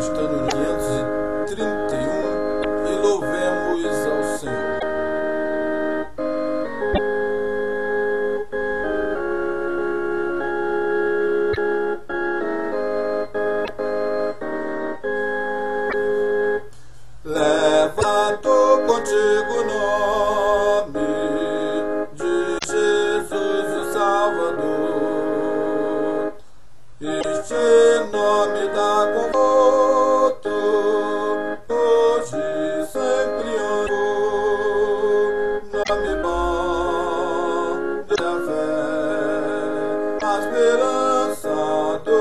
está no 531 e louvemos ao Senhor. Levanto contigo o nome de Jesus o Salvador. Este nome dá conforto, hoje e sempre amo. Nome bom da fé, a esperança do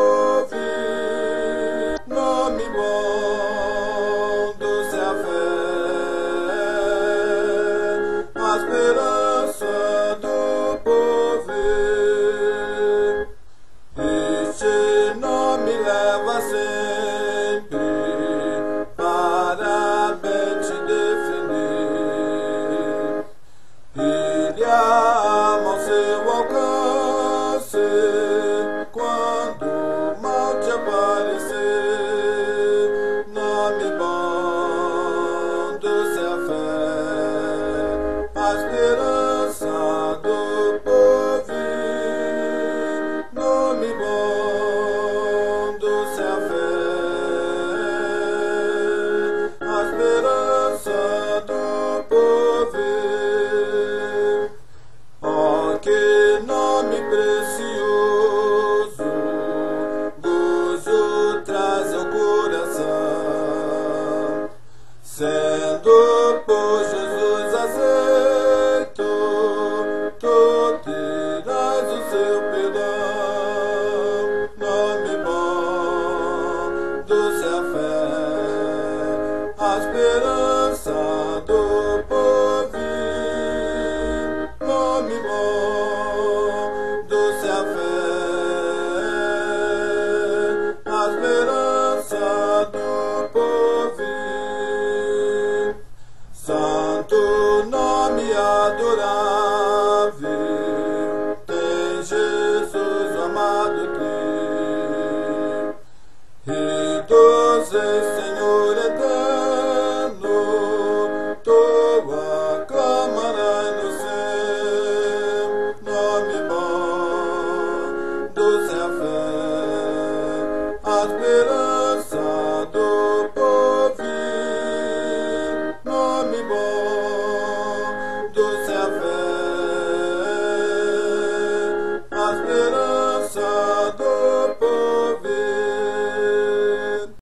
ouvir. Nome bom doce a fé, a esperança do povo. Este nome leva sempre para bem te defender. Ele ama ao seu alcance quando o mal te aparecer. Nome bom doce a fé, a esperança do povo. Nome bom doce a fé, a esperança do povo. Oh, que nome precioso, gozo traz ao coração, sendo por Jesus aceito, tu terás o seu perdão. Nome bom doce a fé, a esperança